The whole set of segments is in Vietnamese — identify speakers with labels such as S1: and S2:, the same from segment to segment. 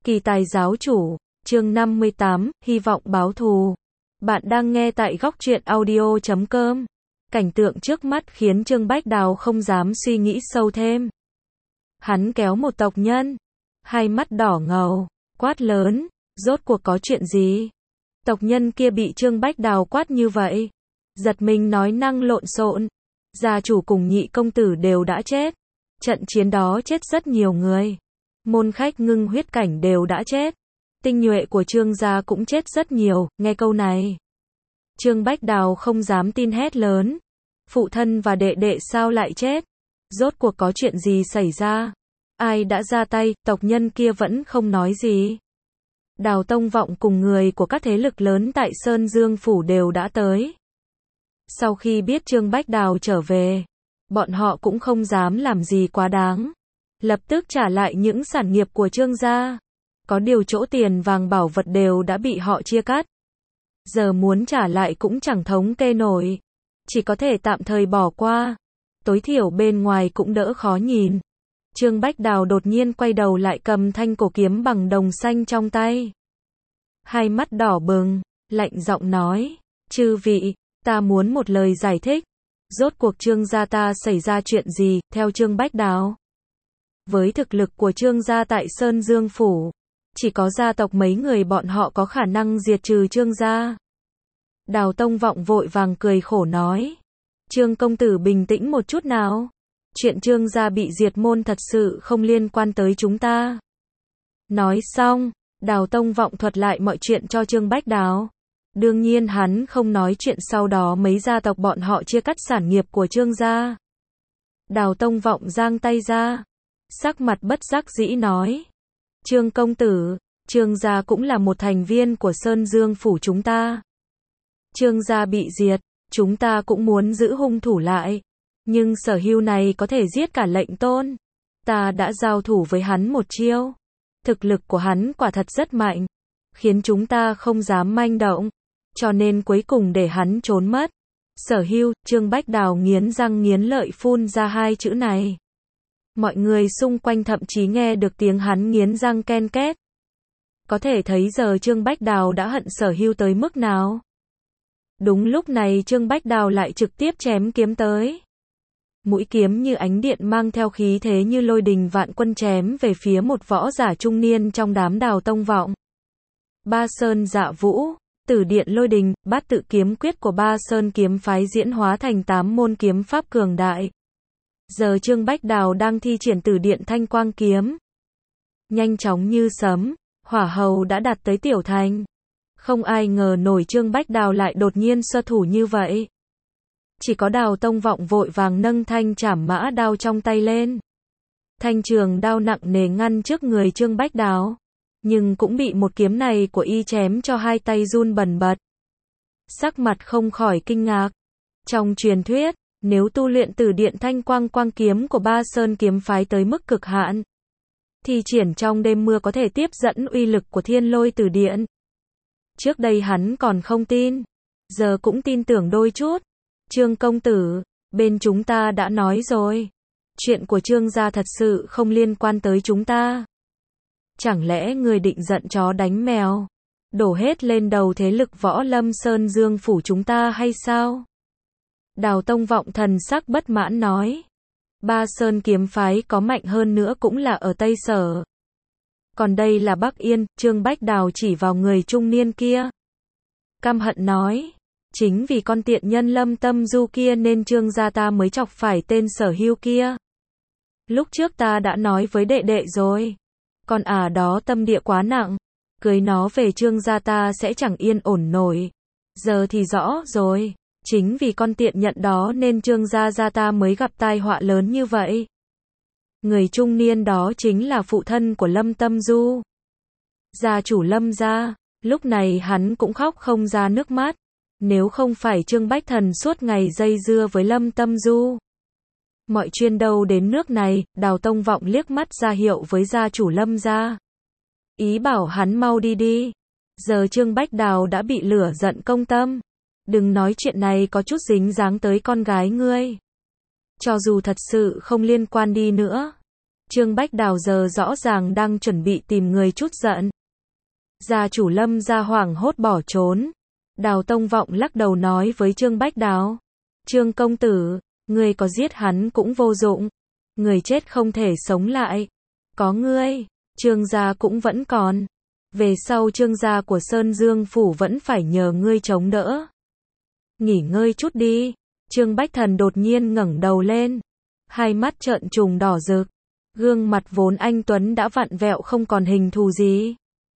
S1: Kỳ tài giáo chủ, chương 58, hy vọng báo thù. Bạn đang nghe tại góc truyện audio.com. Cảnh tượng trước mắt khiến Trương Bách Đào không dám suy nghĩ sâu thêm. Hắn kéo một tộc nhân, hai mắt đỏ ngầu, quát lớn, rốt cuộc có chuyện gì? Tộc nhân kia bị Trương Bách Đào quát như vậy, giật mình nói năng lộn xộn. Gia chủ cùng nhị công tử đều đã chết. Trận chiến đó chết rất nhiều người. Môn khách Ngưng Huyết cảnh đều đã chết. Tinh nhuệ của Trương gia cũng chết rất nhiều. Nghe câu này, Trương Bách Đào không dám tin, hét lớn. Phụ thân và đệ đệ sao lại chết? Rốt cuộc có chuyện gì xảy ra? Ai đã ra tay? Tộc nhân kia vẫn không nói gì. Đào Tông Vọng cùng người của các thế lực lớn tại Sơn Dương Phủ đều đã tới. Sau khi biết Trương Bách Đào trở về, bọn họ cũng không dám làm gì quá đáng. Lập tức trả lại những sản nghiệp của Trương gia. Có điều chỗ tiền vàng bảo vật đều đã bị họ chia cắt. Giờ muốn trả lại cũng chẳng thống kê nổi. Chỉ có thể tạm thời bỏ qua. Tối thiểu bên ngoài cũng đỡ khó nhìn. Trương Bách Đào đột nhiên quay đầu lại cầm thanh cổ kiếm bằng đồng xanh trong tay. Hai mắt đỏ bừng, lạnh giọng nói, chư vị, ta muốn một lời giải thích. Rốt cuộc Trương gia ta xảy ra chuyện gì? Theo Trương Bách Đào, với thực lực của Trương gia tại Sơn Dương Phủ, chỉ có gia tộc mấy người bọn họ có khả năng diệt trừ Trương gia. Đào Tông Vọng vội vàng cười khổ nói, Trương công tử bình tĩnh một chút nào. Chuyện Trương gia bị diệt môn thật sự không liên quan tới chúng ta. Nói xong, Đào Tông Vọng thuật lại mọi chuyện cho Trương Bách Đào. Đương nhiên hắn không nói chuyện sau đó mấy gia tộc bọn họ chia cắt sản nghiệp của Trương gia. Đào Tông Vọng giang tay ra, sắc mặt bất đắc dĩ nói, Trương công tử, Trương gia cũng là một thành viên của Sơn Dương Phủ chúng ta. Trương gia bị diệt, chúng ta cũng muốn giữ hung thủ lại. Nhưng Sở Hưu này có thể giết cả lệnh tôn. Ta đã giao thủ với hắn một chiêu. Thực lực của hắn quả thật rất mạnh, khiến chúng ta không dám manh động. Cho nên cuối cùng để hắn trốn mất. Sở Hưu, Trương Bách Đào nghiến răng nghiến lợi phun ra hai chữ này. Mọi người xung quanh thậm chí nghe được tiếng hắn nghiến răng ken két. Có thể thấy giờ Trương Bách Đào đã hận Sở Hưu tới mức nào. Đúng lúc này Trương Bách Đào lại trực tiếp chém kiếm tới. Mũi kiếm như ánh điện mang theo khí thế như lôi đình vạn quân chém về phía một võ giả trung niên trong đám Đào Tông Vọng. Ba Sơn Dạ Vũ, Tử Điện Lôi Đình, Bát Tự Kiếm Quyết của Ba Sơn kiếm phái diễn hóa thành 8 môn kiếm pháp cường đại. Giờ Trương Bách Đào đang thi triển Tử Điện Thanh Quang kiếm. Nhanh chóng như sấm, hỏa hầu đã đạt tới tiểu thành. Không ai ngờ nổi Trương Bách Đào lại đột nhiên xuất thủ như vậy. Chỉ có Đào Tông Vọng vội vàng nâng thanh trảm mã đao trong tay lên. Thanh trường đao nặng nề ngăn trước người Trương Bách Đào. Nhưng cũng bị một kiếm này của y chém cho hai tay run bần bật. Sắc mặt không khỏi kinh ngạc. Trong truyền thuyết, nếu tu luyện Tử Điện Thanh Quang Quang kiếm của Ba Sơn kiếm phái tới mức cực hạn, thì triển trong đêm mưa có thể tiếp dẫn uy lực của Thiên Lôi Tử Điện. Trước đây hắn còn không tin, giờ cũng tin tưởng đôi chút. Trương công tử, bên chúng ta đã nói rồi, chuyện của Trương gia thật sự không liên quan tới chúng ta. Chẳng lẽ người định giận chó đánh mèo, đổ hết lên đầu thế lực võ lâm Sơn Dương Phủ chúng ta hay sao? Đào Tông Vọng thần sắc bất mãn nói, Ba Sơn kiếm phái có mạnh hơn nữa cũng là ở Tây Sở. Còn đây là Bắc Yên. Trương Bách Đào chỉ vào người trung niên kia, căm hận nói, chính vì con tiện nhân Lâm Tâm Du kia nên Trương gia ta mới chọc phải tên Sở Hưu kia. Lúc trước ta đã nói với đệ đệ rồi, con đó tâm địa quá nặng, cưới nó về Trương gia ta sẽ chẳng yên ổn nổi. Giờ thì rõ rồi, chính vì con tiện nhận đó nên Trương gia ta mới gặp tai họa lớn như vậy. Người trung niên đó chính là phụ thân của Lâm Tâm Du, gia chủ Lâm gia. Lúc này hắn cũng khóc không ra nước mắt. Nếu không phải Trương Bách Thần suốt ngày dây dưa với Lâm Tâm Du, mọi chuyện đâu đến nước này. Đào Tông Vọng liếc mắt ra hiệu với gia chủ Lâm gia, ý bảo hắn mau đi đi. Giờ Trương Bách Đào đã bị lửa giận công tâm. Đừng nói chuyện này có chút dính dáng tới con gái ngươi. Cho dù thật sự không liên quan đi nữa, Trương Bách Đào giờ rõ ràng đang chuẩn bị tìm người trút giận. Gia chủ Lâm gia hoảng hốt bỏ trốn. Đào Tông Vọng lắc đầu nói với Trương Bách Đào. Trương công tử, ngươi có giết hắn cũng vô dụng. Người chết không thể sống lại. Có ngươi, Trương gia cũng vẫn còn. Về sau Trương gia của Sơn Dương Phủ vẫn phải nhờ ngươi chống đỡ. Nghỉ ngơi chút đi. Trương Bách Thần đột nhiên ngẩng đầu lên. Hai mắt trợn trùng đỏ rực. Gương mặt vốn anh tuấn đã vặn vẹo không còn hình thù gì.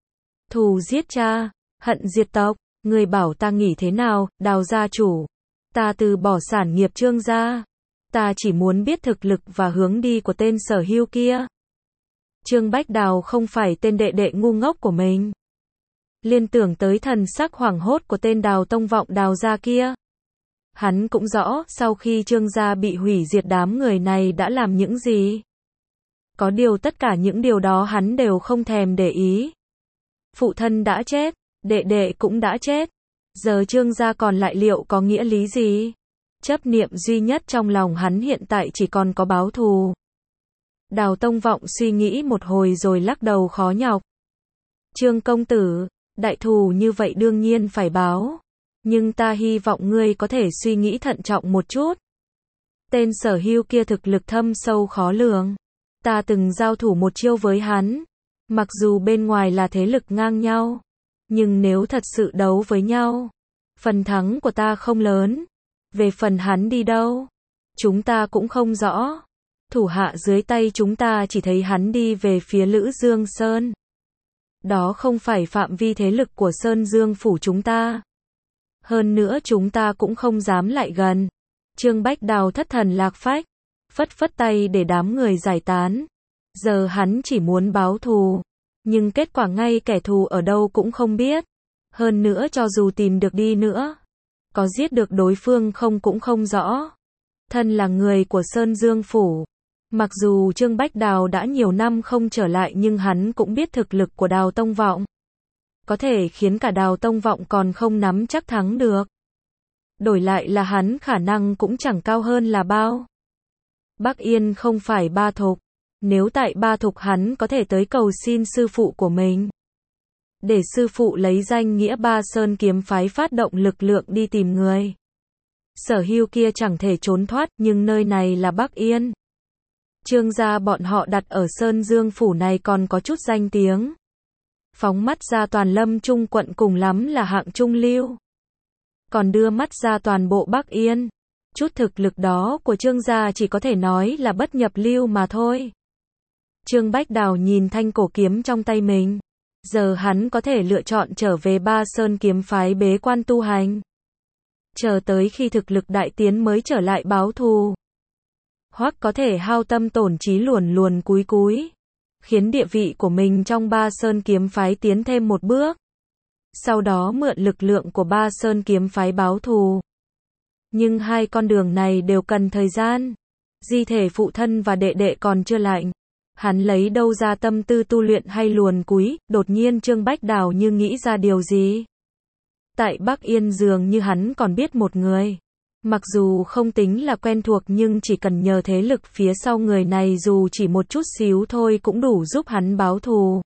S1: Thù giết cha, hận diệt tộc, người bảo ta nghỉ thế nào, Đào gia chủ. Ta từ bỏ sản nghiệp Trương gia. Ta chỉ muốn biết thực lực và hướng đi của tên Sở Hưu kia. Trương Bách Đào không phải tên đệ đệ ngu ngốc của mình. Liên tưởng tới thần sắc hoảng hốt của tên Đào Tông Vọng Đào gia kia. Hắn cũng rõ sau khi Trương gia bị hủy diệt đám người này đã làm những gì. Có điều tất cả những điều đó hắn đều không thèm để ý. Phụ thân đã chết, đệ đệ cũng đã chết. Giờ Trương gia còn lại liệu có nghĩa lý gì? Chấp niệm duy nhất trong lòng hắn hiện tại chỉ còn có báo thù. Đào Tông Vọng suy nghĩ một hồi rồi lắc đầu khó nhọc. Trương công tử, đại thù như vậy đương nhiên phải báo. Nhưng ta hy vọng ngươi có thể suy nghĩ thận trọng một chút. Tên Sở Hưu kia thực lực thâm sâu khó lường. Ta từng giao thủ một chiêu với hắn. Mặc dù bên ngoài là thế lực ngang nhau. Nhưng nếu thật sự đấu với nhau, phần thắng của ta không lớn. Về phần hắn đi đâu, chúng ta cũng không rõ. Thủ hạ dưới tay chúng ta chỉ thấy hắn đi về phía Lữ Dương Sơn. Đó không phải phạm vi thế lực của Sơn Dương Phủ chúng ta. Hơn nữa chúng ta cũng không dám lại gần. Trương Bách Đào thất thần lạc phách, phất phất tay để đám người giải tán. Giờ hắn chỉ muốn báo thù, nhưng kết quả ngay kẻ thù ở đâu cũng không biết. Hơn nữa cho dù tìm được đi nữa, có giết được đối phương không cũng không rõ. Thân là người của Sơn Dương Phủ, mặc dù Trương Bách Đào đã nhiều năm không trở lại nhưng hắn cũng biết thực lực của Đào Tông Vọng. Có thể khiến cả Đào Tông Vọng còn không nắm chắc thắng được. Đổi lại là hắn khả năng cũng chẳng cao hơn là bao. Bắc Yên không phải Ba Thục. Nếu tại Ba Thục hắn có thể tới cầu xin sư phụ của mình. Để sư phụ lấy danh nghĩa Ba Sơn kiếm phái phát động lực lượng đi tìm người. Sở Hưu kia chẳng thể trốn thoát nhưng nơi này là Bắc Yên. Trương gia bọn họ đặt ở Sơn Dương Phủ này còn có chút danh tiếng. Phóng mắt ra toàn Lâm Trung quận cùng lắm là hạng trung lưu. Còn đưa mắt ra toàn bộ Bắc Yên. Chút thực lực đó của Trương gia chỉ có thể nói là bất nhập lưu mà thôi. Trương Bách Đào nhìn thanh cổ kiếm trong tay mình. Giờ hắn có thể lựa chọn trở về Ba Sơn kiếm phái bế quan tu hành. Chờ tới khi thực lực đại tiến mới trở lại báo thù. Hoặc có thể hao tâm tổn trí luồn luồn cúi cúi. Khiến địa vị của mình trong Ba Sơn kiếm phái tiến thêm một bước. Sau đó mượn lực lượng của Ba Sơn kiếm phái báo thù. Nhưng hai con đường này đều cần thời gian. Di thể phụ thân và đệ đệ còn chưa lạnh. Hắn lấy đâu ra tâm tư tu luyện hay luồn cúi, đột nhiên Trương Bách Đào như nghĩ ra điều gì. Tại Bắc Yên dường như hắn còn biết một người. Mặc dù không tính là quen thuộc nhưng chỉ cần nhờ thế lực phía sau người này dù chỉ một chút xíu thôi cũng đủ giúp hắn báo thù.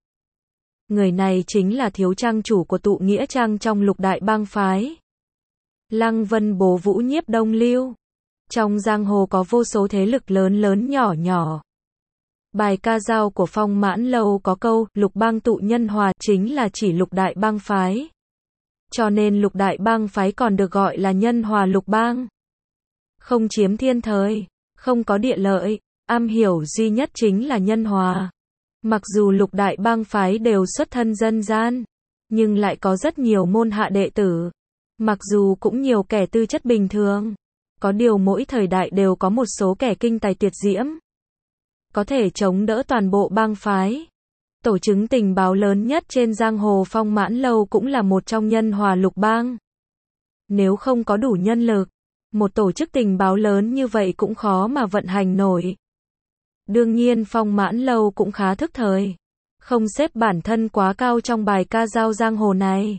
S1: Người này chính là thiếu trang chủ của tụ nghĩa trang trong Lục Đại Bang phái. Lăng Vân Bố Vũ Nhiếp Đông Lưu. Trong giang hồ có vô số thế lực lớn lớn nhỏ nhỏ. Bài ca dao của Phong Mãn Lâu có câu, Lục Bang tụ nhân hòa, chính là chỉ Lục Đại Bang phái. Cho nên Lục Đại Bang phái còn được gọi là nhân hòa lục bang. Không chiếm thiên thời, không có địa lợi, am hiểu duy nhất chính là nhân hòa. Mặc dù Lục Đại Bang phái đều xuất thân dân gian, nhưng lại có rất nhiều môn hạ đệ tử. Mặc dù cũng nhiều kẻ tư chất bình thường, có điều mỗi thời đại đều có một số kẻ kinh tài tuyệt diễm. Có thể chống đỡ toàn bộ bang phái. Tổ chức tình báo lớn nhất trên giang hồ Phong Mãn Lâu cũng là một trong nhân hòa lục bang. Nếu không có đủ nhân lực, một tổ chức tình báo lớn như vậy cũng khó mà vận hành nổi. Đương nhiên Phong Mãn Lâu cũng khá thức thời. Không xếp bản thân quá cao trong bài ca dao giang hồ này.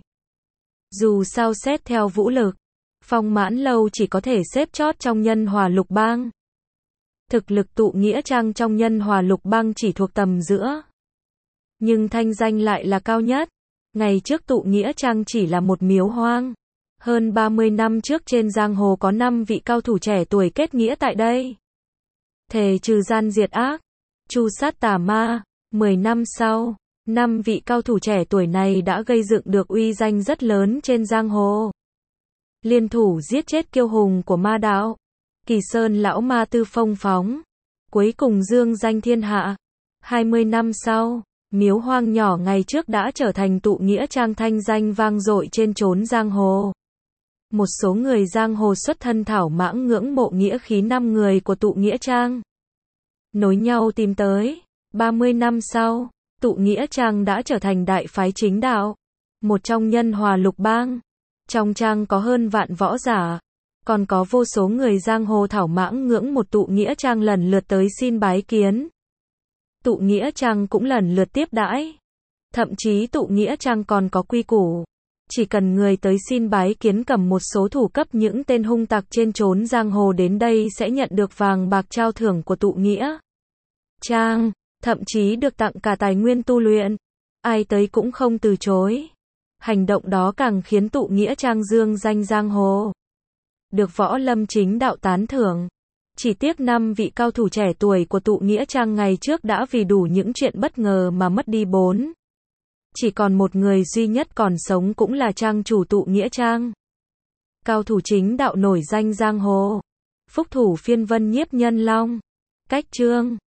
S1: Dù sao xét theo vũ lực, Phong Mãn Lâu chỉ có thể xếp chót trong nhân hòa lục bang. Thực lực tụ nghĩa trang trong Nhân Hòa Lục Bang chỉ thuộc tầm giữa. Nhưng thanh danh lại là cao nhất. Ngày trước tụ nghĩa trang chỉ là một miếu hoang. Hơn 30 năm trước trên giang hồ có 5 vị cao thủ trẻ tuổi kết nghĩa tại đây. Thề trừ gian diệt ác, tru sát tà ma. 10 năm sau, 5 vị cao thủ trẻ tuổi này đã gây dựng được uy danh rất lớn trên giang hồ. Liên thủ giết chết kiêu hùng của ma đạo, Kỳ Sơn lão ma Tư Phong Phóng, cuối cùng dương danh thiên hạ. 20 năm sau, miếu hoang nhỏ ngày trước đã trở thành tụ nghĩa trang thanh danh vang dội trên chốn giang hồ. Một số người giang hồ xuất thân thảo mãng ngưỡng mộ nghĩa khí 5 người của tụ nghĩa trang. Nối nhau tìm tới. 30 năm sau, tụ nghĩa trang đã trở thành đại phái chính đạo, một trong Nhân Hòa Lục Bang. Trong trang có hơn vạn võ giả, còn có vô số người giang hồ thảo mãng ngưỡng một tụ nghĩa trang lần lượt tới xin bái kiến. Tụ nghĩa trang cũng lần lượt tiếp đãi. Thậm chí tụ nghĩa trang còn có quy củ. Chỉ cần người tới xin bái kiến cầm một số thủ cấp những tên hung tặc trên chốn giang hồ đến đây sẽ nhận được vàng bạc trao thưởng của tụ nghĩa trang, thậm chí được tặng cả tài nguyên tu luyện. Ai tới cũng không từ chối. Hành động đó càng khiến tụ nghĩa trang dương danh giang hồ. Được võ lâm chính đạo tán thưởng. Chỉ tiếc 5 vị cao thủ trẻ tuổi của tụ nghĩa trang ngày trước đã vì đủ những chuyện bất ngờ mà mất đi 4. Chỉ còn một người duy nhất còn sống cũng là trang chủ tụ nghĩa trang. Cao thủ chính đạo nổi danh giang hồ. Phúc thủ phiên vân nhiếp nhân long. Cách chương